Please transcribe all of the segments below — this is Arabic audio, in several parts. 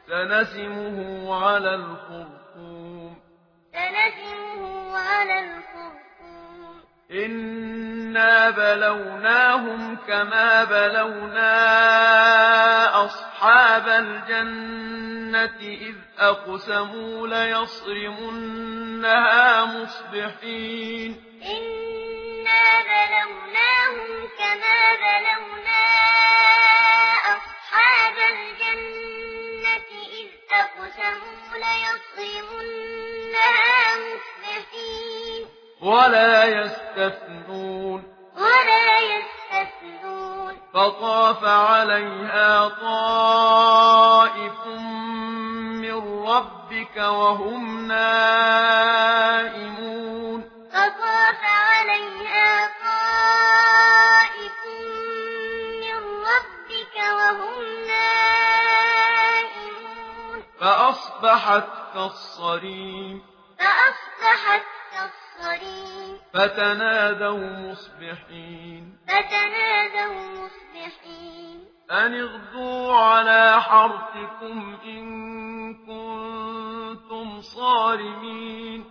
سنسمه على الخرطوم إنا بلوناهم كما بلونا أصحاب الجنة إذ أقسموا ليصرمنها مصبحين إنا بلوناهم كما بلونا أصحاب الجنة إذ أقسموا ليصرمنها مصبحين ولا يستثنون فطاف عليها طائف من ربك وهم نائمون فأصبحت كالصريم فتنادوا مصبحين أن اغدوا على حرثكم إن كنتم صارمين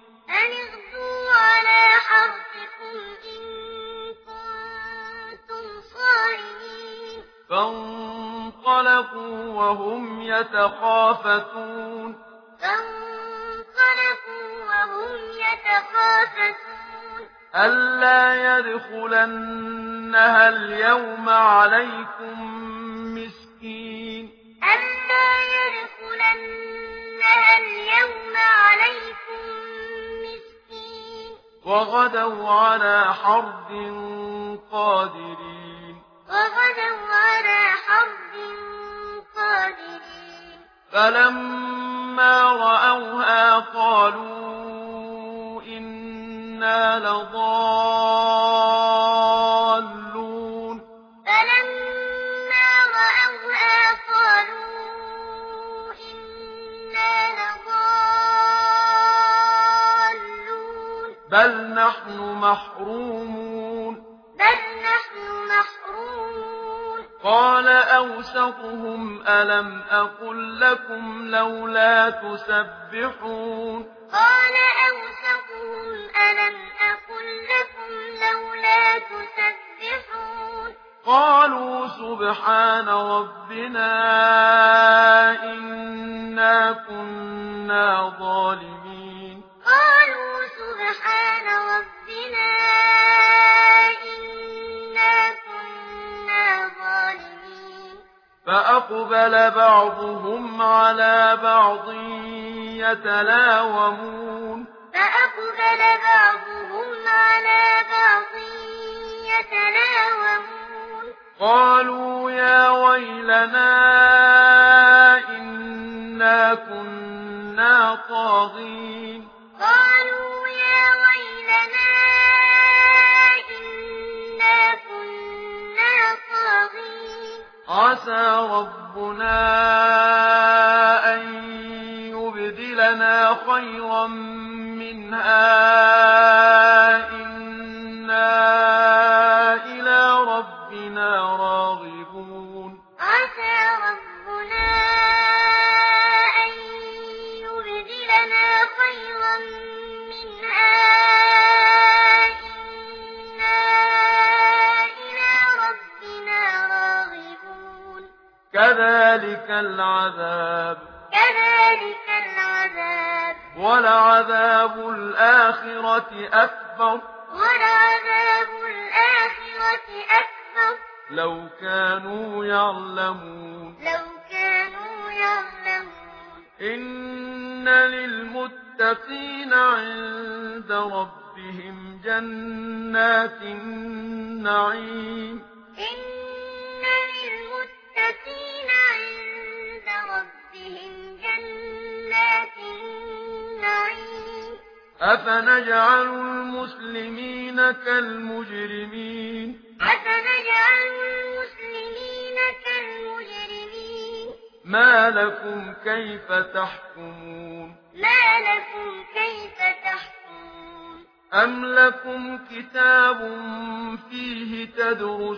فانطلقوا وهم يتخافتون ألا يدخلنها اليوم عليكم مسكين وغدوا على حرد قادرين فلما رأوها قالوا إنا لضالون بل نحن محرومون قال أوسطهم ألم أقل لكم لولا تسبحون قالوا سبحان ربنا إنا كنا ظالمين فأقبل بعضهم على بعض يتلاومون قالوا يا ويلنا إنا كنا طاغين عسى ربنا أن يبدلنا خيرا منها إنا إلى ربنا راغبون كذلك العذاب ولعذاب الآخرة أكبر لو كانوا يعلمون إن للمتقين عند ربهم جنات النعيم أفنجعل المسلمين كالمجرمين ما لكم كيف تحكمون أم لكم كتاب فيه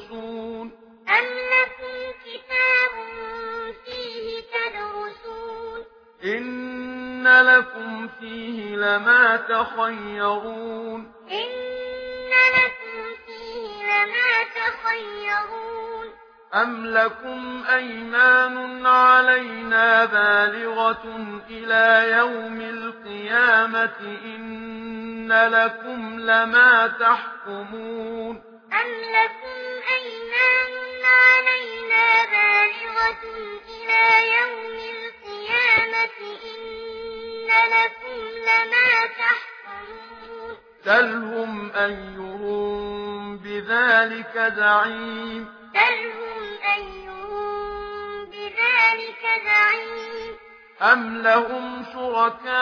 تدرسون إن لكم فيه لما تخيرون إن لكم فيه لما تخيرون أم لكم أيمان علينا بالغة إلى يوم القيامة إن لكم لما تحكمون أم لكم أيمان علينا بالغة إلى يوم القيامة إن لكم لما تحكمون سلهم أيهم بذلك زعيم سلهم أيهم بذلك زعيم أم لهم شركاء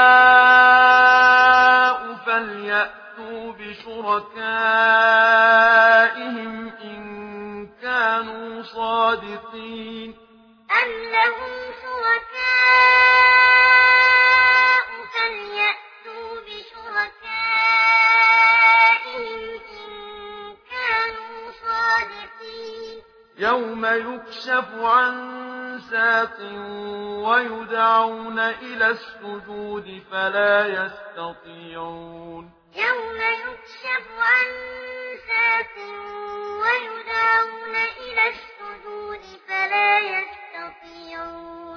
فليأتوا بشركائهم إن كانوا صادقين أم لهم شركاء فليأتوا بشركائهم إن كانوا صادقين يوم يكشف عن ساق ويدعون إلى السجود فلا يستطيعون يوم يكشف